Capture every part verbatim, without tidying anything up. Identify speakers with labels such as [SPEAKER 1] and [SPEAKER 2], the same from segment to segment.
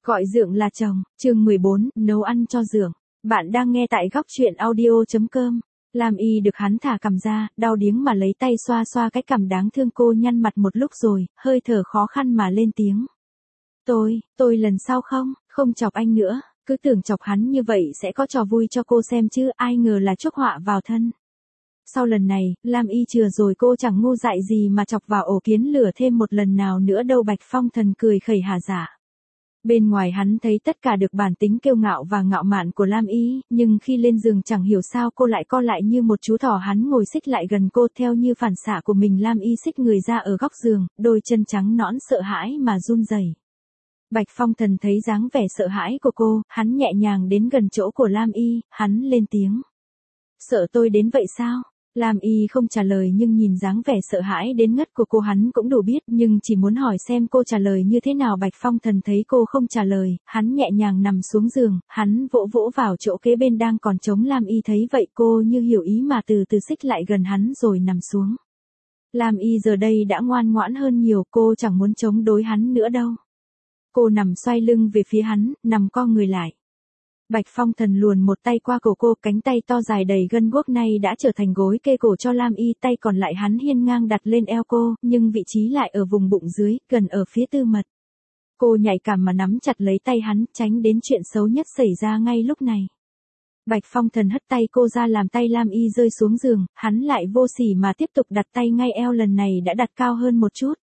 [SPEAKER 1] Gọi dượng là chồng, chương mười bốn, nấu ăn cho dượng. Bạn đang nghe tại góc truyện audio.com. Lam Y được hắn thả cằm ra, đau điếng mà lấy tay xoa xoa cái cằm đáng thương. Cô nhăn mặt một lúc rồi, hơi thở khó khăn mà lên tiếng. Tôi, tôi lần sau không, không chọc anh nữa, cứ tưởng chọc hắn như vậy sẽ có trò vui cho cô xem chứ, ai ngờ là chuốc họa vào thân. Sau lần này, Lam Y chừa rồi cô chẳng ngu dại gì mà chọc vào ổ kiến lửa thêm một lần nào nữa đâu. Bạch Phong Thần cười khẩy hả dạ. Bên ngoài hắn thấy tất cả được bản tính kiêu ngạo và ngạo mạn của Lam Y, nhưng khi lên giường chẳng hiểu sao cô lại co lại như một chú thỏ. Hắn ngồi xích lại gần cô theo như phản xạ của mình. Lam Y xích người ra ở góc giường, đôi chân trắng nõn sợ hãi mà run rẩy. Bạch Phong Thần thấy dáng vẻ sợ hãi của cô, hắn nhẹ nhàng đến gần chỗ của Lam Y, hắn lên tiếng. Sợ tôi đến vậy sao? Lam Y không trả lời nhưng nhìn dáng vẻ sợ hãi đến ngất của cô hắn cũng đủ biết, nhưng chỉ muốn hỏi xem cô trả lời như thế nào. Bạch Phong Thần thấy cô không trả lời, hắn nhẹ nhàng nằm xuống giường, hắn vỗ vỗ vào chỗ kế bên đang còn trống. Lam Y thấy vậy cô như hiểu ý mà từ từ xích lại gần hắn rồi nằm xuống. Lam Y giờ đây đã ngoan ngoãn hơn nhiều, cô chẳng muốn chống đối hắn nữa đâu. Cô nằm xoay lưng về phía hắn, nằm co người lại. Bạch Phong Thần luồn một tay qua cổ cô, cánh tay to dài đầy gân guốc này đã trở thành gối kê cổ cho Lam Y, tay còn lại hắn hiên ngang đặt lên eo cô, nhưng vị trí lại ở vùng bụng dưới, gần ở phía tư mật. Cô nhạy cảm mà nắm chặt lấy tay hắn, tránh đến chuyện xấu nhất xảy ra ngay lúc này. Bạch Phong Thần hất tay cô ra làm tay Lam Y rơi xuống giường, hắn lại vô sỉ mà tiếp tục đặt tay ngay eo, lần này đã đặt cao hơn một chút.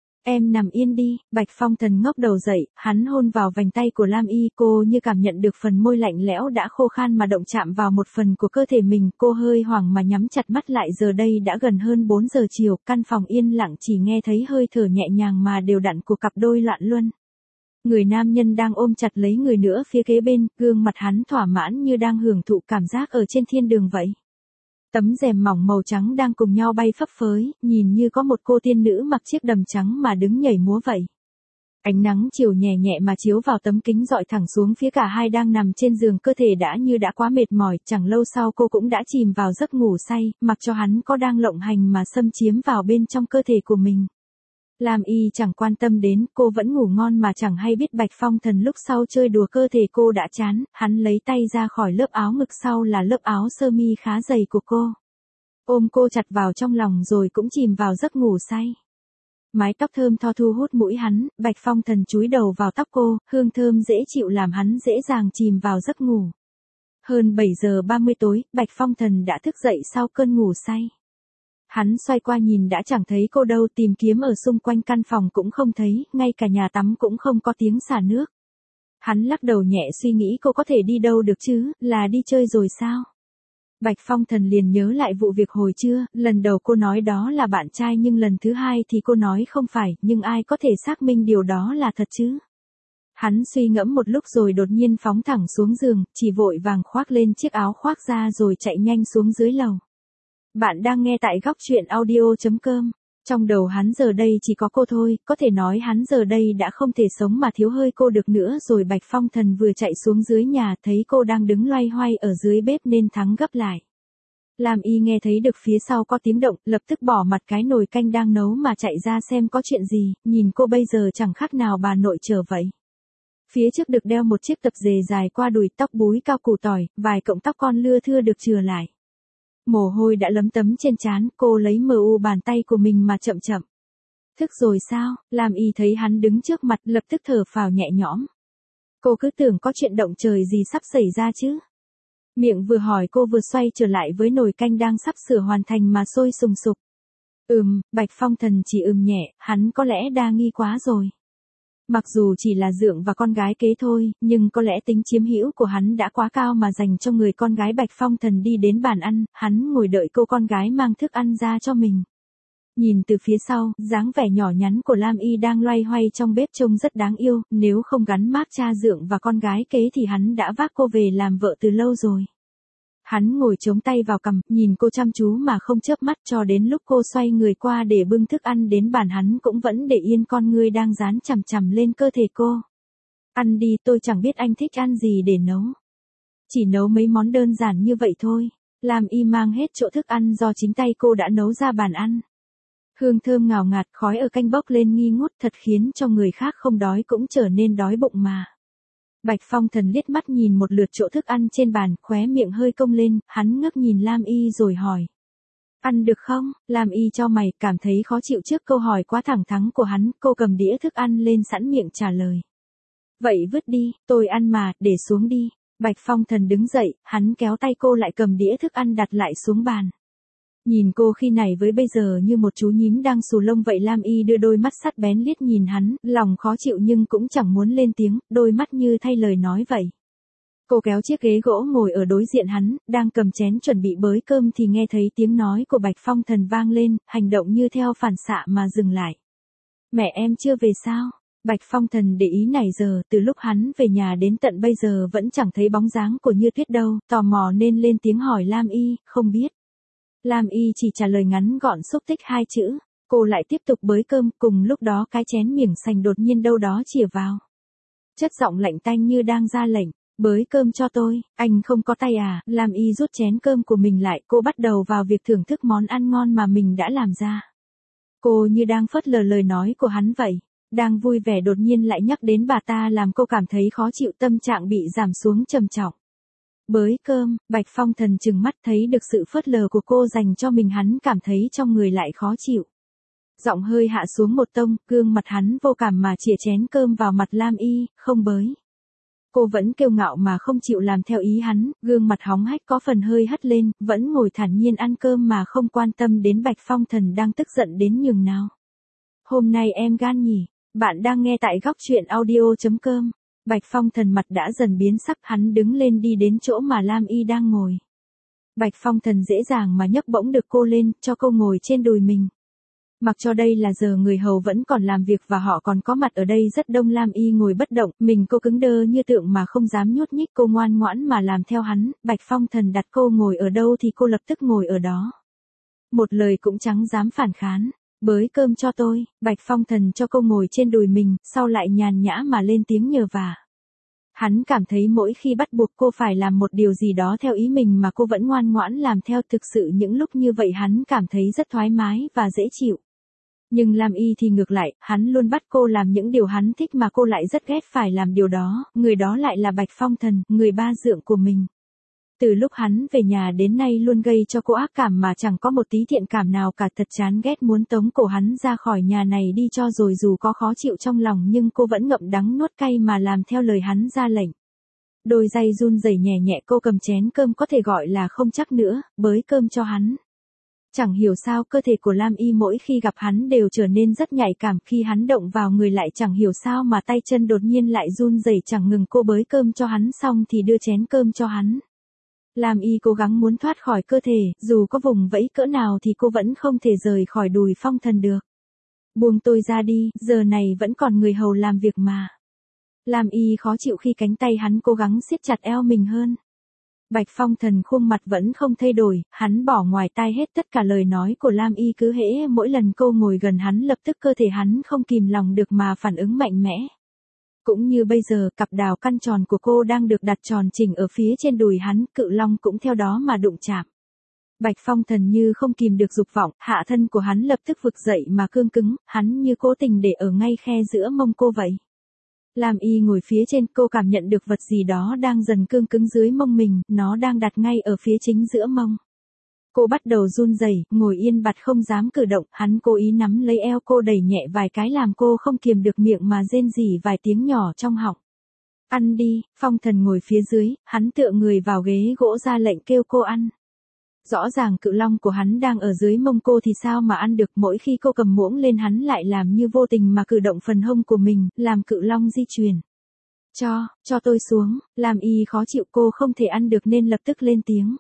[SPEAKER 1] Em nằm yên đi. Bạch Phong Thần ngóc đầu dậy, hắn hôn vào vành tay của Lam Y, cô như cảm nhận được phần môi lạnh lẽo đã khô khan mà động chạm vào một phần của cơ thể mình. Cô hơi hoảng mà nhắm chặt mắt lại. Giờ đây đã gần hơn bốn giờ chiều, căn phòng yên lặng, chỉ nghe thấy hơi thở nhẹ nhàng mà đều đặn của cặp đôi loạn luân. Người nam nhân đang ôm chặt lấy người nữa phía kế bên, gương mặt hắn thỏa mãn như đang hưởng thụ cảm giác ở trên thiên đường vậy. Tấm rèm mỏng màu trắng đang cùng nhau bay phấp phới, nhìn như có một cô tiên nữ mặc chiếc đầm trắng mà đứng nhảy múa vậy. Ánh nắng chiều nhẹ nhẹ mà chiếu vào tấm kính rọi thẳng xuống phía cả hai đang nằm trên giường, cơ thể đã như đã quá mệt mỏi. Chẳng lâu sau cô cũng đã chìm vào giấc ngủ say, mặc cho hắn có đang lộng hành mà xâm chiếm vào bên trong cơ thể của mình. Lam Y chẳng quan tâm đến, cô vẫn ngủ ngon mà chẳng hay biết. Bạch Phong Thần lúc sau chơi đùa cơ thể cô đã chán, hắn lấy tay ra khỏi lớp áo ngực sau là lớp áo sơ mi khá dày của cô. Ôm cô chặt vào trong lòng rồi cũng chìm vào giấc ngủ say. Mái tóc thơm tho thu hút mũi hắn, Bạch Phong Thần chúi đầu vào tóc cô, hương thơm dễ chịu làm hắn dễ dàng chìm vào giấc ngủ. Hơn bảy giờ ba mươi tối, Bạch Phong Thần đã thức dậy sau cơn ngủ say. Hắn xoay qua nhìn đã chẳng thấy cô đâu, tìm kiếm ở xung quanh căn phòng cũng không thấy, ngay cả nhà tắm cũng không có tiếng xả nước. Hắn lắc đầu nhẹ suy nghĩ cô có thể đi đâu được chứ, là đi chơi rồi sao? Bạch Phong Thần liền nhớ lại vụ việc hồi trưa, lần đầu cô nói đó là bạn trai nhưng lần thứ hai thì cô nói không phải, nhưng ai có thể xác minh điều đó là thật chứ? Hắn suy ngẫm một lúc rồi đột nhiên phóng thẳng xuống giường, chỉ vội vàng khoác lên chiếc áo khoác ra rồi chạy nhanh xuống dưới lầu. Bạn đang nghe tại góc truyện audio.com. Trong đầu hắn giờ đây chỉ có cô thôi, có thể nói hắn giờ đây đã không thể sống mà thiếu hơi cô được nữa rồi. Bạch Phong Thần vừa chạy xuống dưới nhà thấy cô đang đứng loay hoay ở dưới bếp nên thắng gấp lại. Lam Y nghe thấy được phía sau có tiếng động, lập tức bỏ mặt cái nồi canh đang nấu mà chạy ra xem có chuyện gì, nhìn cô bây giờ chẳng khác nào bà nội trở vậy. Phía trước được đeo một chiếc tập dề dài qua đùi, tóc búi cao củ tỏi, vài cọng tóc con lưa thưa được chừa lại. Mồ hôi đã lấm tấm trên trán, cô lấy mờ u bàn tay của mình mà chậm chậm. Thức rồi sao? Lam Y thấy hắn đứng trước mặt lập tức thở phào nhẹ nhõm. Cô cứ tưởng có chuyện động trời gì sắp xảy ra chứ. Miệng vừa hỏi cô vừa xoay trở lại với nồi canh đang sắp sửa hoàn thành mà sôi sùng sục. Ừm, Bạch Phong Thần chỉ ừm nhẹ, hắn có lẽ đa nghi quá rồi. Mặc dù chỉ là dượng và con gái kế thôi, nhưng có lẽ tính chiếm hữu của hắn đã quá cao mà dành cho người con gái. Bạch Phong Thần đi đến bàn ăn, hắn ngồi đợi cô con gái mang thức ăn ra cho mình. Nhìn từ phía sau, dáng vẻ nhỏ nhắn của Lam Y đang loay hoay trong bếp trông rất đáng yêu, nếu không gắn mác cha dượng và con gái kế thì hắn đã vác cô về làm vợ từ lâu rồi. Hắn ngồi chống tay vào cằm, nhìn cô chăm chú mà không chớp mắt cho đến lúc cô xoay người qua để bưng thức ăn đến bàn hắn cũng vẫn để yên con ngươi đang dán chằm chằm lên cơ thể cô. Ăn đi, tôi chẳng biết anh thích ăn gì để nấu. Chỉ nấu mấy món đơn giản như vậy thôi. Lam Y mang hết chỗ thức ăn do chính tay cô đã nấu ra bàn ăn. Hương thơm ngào ngạt, khói ở canh bốc lên nghi ngút thật khiến cho người khác không đói cũng trở nên đói bụng mà. Bạch Phong Thần liếc mắt nhìn một lượt chỗ thức ăn trên bàn, khóe miệng hơi cong lên, hắn ngước nhìn Lam Y rồi hỏi. Ăn được không? Lam Y cho mày, cảm thấy khó chịu trước câu hỏi quá thẳng thắn của hắn, cô cầm đĩa thức ăn lên sẵn miệng trả lời. Vậy vứt đi, tôi ăn mà, để xuống đi. Bạch Phong Thần đứng dậy, hắn kéo tay cô lại cầm đĩa thức ăn đặt lại xuống bàn. Nhìn cô khi này với bây giờ như một chú nhím đang xù lông vậy. Lam Y đưa đôi mắt sắc bén liếc nhìn hắn, lòng khó chịu nhưng cũng chẳng muốn lên tiếng, đôi mắt như thay lời nói vậy. Cô kéo chiếc ghế gỗ ngồi ở đối diện hắn, đang cầm chén chuẩn bị bới cơm thì nghe thấy tiếng nói của Bạch Phong Thần vang lên, hành động như theo phản xạ mà dừng lại. Mẹ em chưa về sao? Bạch Phong Thần để ý này giờ, từ lúc hắn về nhà đến tận bây giờ vẫn chẳng thấy bóng dáng của Như Tuyết đâu, tò mò nên lên tiếng hỏi Lam Y, không biết. Lam Y chỉ trả lời ngắn gọn xúc tích hai chữ, cô lại tiếp tục bới cơm, cùng lúc đó cái chén miếng sành đột nhiên đâu đó chìa vào. Chất giọng lạnh tanh như đang ra lệnh, bới cơm cho tôi, anh không có tay à? Lam Y rút chén cơm của mình lại, cô bắt đầu vào việc thưởng thức món ăn ngon mà mình đã làm ra. Cô như đang phớt lờ lời nói của hắn vậy. Đang vui vẻ đột nhiên lại nhắc đến bà ta làm cô cảm thấy khó chịu, tâm trạng bị giảm xuống trầm trọng. Bới cơm, Bạch Phong Thần trừng mắt thấy được sự phớt lờ của cô dành cho mình, hắn cảm thấy trong người lại khó chịu. Giọng hơi hạ xuống một tông, gương mặt hắn vô cảm mà chĩa chén cơm vào mặt Lam Y, không bới. Cô vẫn kiêu ngạo mà không chịu làm theo ý hắn, gương mặt hóng hách có phần hơi hất lên, vẫn ngồi thản nhiên ăn cơm mà không quan tâm đến Bạch Phong Thần đang tức giận đến nhường nào. Hôm nay em gan nhỉ? Bạn đang nghe tại góc truyện audio chấm com. Bạch Phong Thần mặt đã dần biến sắc, hắn đứng lên đi đến chỗ mà Lam Y đang ngồi. Bạch Phong Thần dễ dàng mà nhấc bổng được cô lên, cho cô ngồi trên đùi mình. Mặc cho đây là giờ người hầu vẫn còn làm việc và họ còn có mặt ở đây rất đông. Lam Y ngồi bất động, mình cô cứng đơ như tượng mà không dám nhúc nhích, cô ngoan ngoãn mà làm theo hắn. Bạch Phong Thần đặt cô ngồi ở đâu thì cô lập tức ngồi ở đó. Một lời cũng chẳng dám phản kháng. Bới cơm cho tôi, Bạch Phong Thần cho cô ngồi trên đùi mình, sau lại nhàn nhã mà lên tiếng nhờ vả. Hắn cảm thấy mỗi khi bắt buộc cô phải làm một điều gì đó theo ý mình mà cô vẫn ngoan ngoãn làm theo, thực sự những lúc như vậy hắn cảm thấy rất thoải mái và dễ chịu. Nhưng Lam Y thì ngược lại, hắn luôn bắt cô làm những điều hắn thích mà cô lại rất ghét phải làm điều đó, người đó lại là Bạch Phong Thần, người ba dượng của mình. Từ lúc hắn về nhà đến nay luôn gây cho cô ác cảm mà chẳng có một tí thiện cảm nào cả, thật chán ghét muốn tống cổ hắn ra khỏi nhà này đi cho rồi, dù có khó chịu trong lòng nhưng cô vẫn ngậm đắng nuốt cay mà làm theo lời hắn ra lệnh. Đôi giày run rẩy nhẹ nhẹ, cô cầm chén cơm có thể gọi là không chắc nữa, bới cơm cho hắn. Chẳng hiểu sao cơ thể của Lam Y mỗi khi gặp hắn đều trở nên rất nhạy cảm, khi hắn động vào người lại chẳng hiểu sao mà tay chân đột nhiên lại run rẩy chẳng ngừng. Cô bới cơm cho hắn xong thì đưa chén cơm cho hắn. Lam Y cố gắng muốn thoát khỏi cơ thể, dù có vùng vẫy cỡ nào thì cô vẫn không thể rời khỏi đùi Phong Thần được. Buông tôi ra đi, giờ này vẫn còn người hầu làm việc mà. Lam Y khó chịu khi cánh tay hắn cố gắng siết chặt eo mình hơn. Bạch Phong Thần khuôn mặt vẫn không thay đổi, hắn bỏ ngoài tai hết tất cả lời nói của Lam Y, cứ hễ mỗi lần cô ngồi gần hắn lập tức cơ thể hắn không kìm lòng được mà phản ứng mạnh mẽ. Cũng như bây giờ, cặp đào căn tròn của cô đang được đặt tròn chỉnh ở phía trên đùi hắn, cự long cũng theo đó mà đụng chạm. Bạch Phong Thần như không kìm được dục vọng, hạ thân của hắn lập tức vực dậy mà cương cứng, hắn như cố tình để ở ngay khe giữa mông cô vậy. Lam Y ngồi phía trên, cô cảm nhận được vật gì đó đang dần cương cứng dưới mông mình, nó đang đặt ngay ở phía chính giữa mông. Cô bắt đầu run rẩy, ngồi yên bặt không dám cử động, hắn cố ý nắm lấy eo cô đẩy nhẹ vài cái làm cô không kiềm được miệng mà rên rỉ vài tiếng nhỏ trong họng. Ăn đi, Phong Thần ngồi phía dưới, hắn tựa người vào ghế gỗ ra lệnh kêu cô ăn. Rõ ràng cự long của hắn đang ở dưới mông cô thì sao mà ăn được, mỗi khi cô cầm muỗng lên hắn lại làm như vô tình mà cử động phần hông của mình, làm cự long di chuyển. Cho, cho tôi xuống, Lam Y khó chịu, cô không thể ăn được nên lập tức lên tiếng.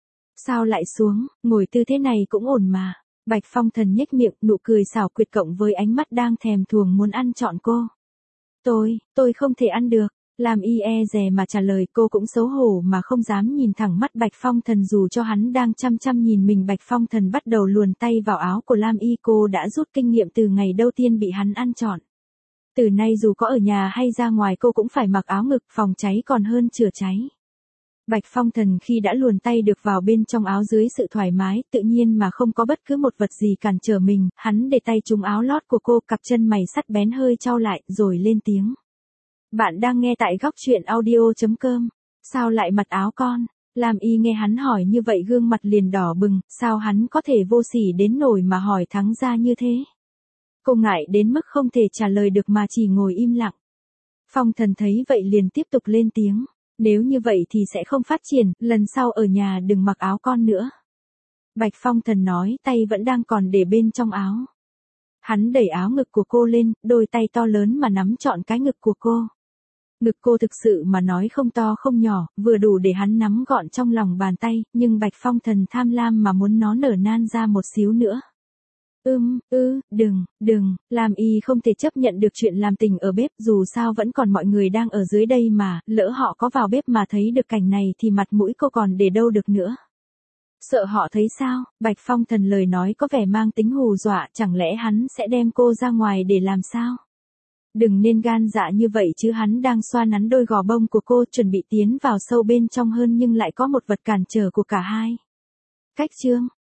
[SPEAKER 1] Sao lại xuống, ngồi tư thế này cũng ổn mà. Bạch Phong Thần nhếch miệng, nụ cười xảo quyệt cộng với ánh mắt đang thèm thuồng muốn ăn trọn cô. Tôi, tôi không thể ăn được. Lam Y e dè mà trả lời, cô cũng xấu hổ mà không dám nhìn thẳng mắt Bạch Phong Thần dù cho hắn đang chăm chăm nhìn mình. Bạch Phong Thần bắt đầu luồn tay vào áo của Lam Y, cô đã rút kinh nghiệm từ ngày đầu tiên bị hắn ăn trọn. Từ nay dù có ở nhà hay ra ngoài cô cũng phải mặc áo ngực, phòng cháy còn hơn chữa cháy. Bạch Phong Thần khi đã luồn tay được vào bên trong áo dưới sự thoải mái, tự nhiên mà không có bất cứ một vật gì cản trở mình, hắn để tay trúng áo lót của cô, cặp chân mày sắt bén hơi chau lại, rồi lên tiếng. Bạn đang nghe tại góc chuyện audio chấm com. Sao lại mặc áo con? Lam Y nghe hắn hỏi như vậy gương mặt liền đỏ bừng, sao hắn có thể vô sỉ đến nổi mà hỏi thắng ra như thế? Cô ngại đến mức không thể trả lời được mà chỉ ngồi im lặng. Phong Thần thấy vậy liền tiếp tục lên tiếng. Nếu như vậy thì sẽ không phát triển, lần sau ở nhà đừng mặc áo con nữa. Bạch Phong Thần nói, tay vẫn đang còn để bên trong áo. Hắn đẩy áo ngực của cô lên, đôi tay to lớn mà nắm trọn cái ngực của cô. Ngực cô thực sự mà nói không to không nhỏ, vừa đủ để hắn nắm gọn trong lòng bàn tay, nhưng Bạch Phong Thần tham lam mà muốn nó nở nan ra một xíu nữa. Ưm, ư, đừng, đừng, Lam Y không thể chấp nhận được chuyện làm tình ở bếp, dù sao vẫn còn mọi người đang ở dưới đây mà, lỡ họ có vào bếp mà thấy được cảnh này thì mặt mũi cô còn để đâu được nữa. Sợ họ thấy sao? Bạch Phong Thần lời nói có vẻ mang tính hù dọa, chẳng lẽ hắn sẽ đem cô ra ngoài để làm sao? Đừng nên gan dạ như vậy chứ, hắn đang xoa nắn đôi gò bông của cô chuẩn bị tiến vào sâu bên trong hơn nhưng lại có một vật cản trở của cả hai. Cách chương,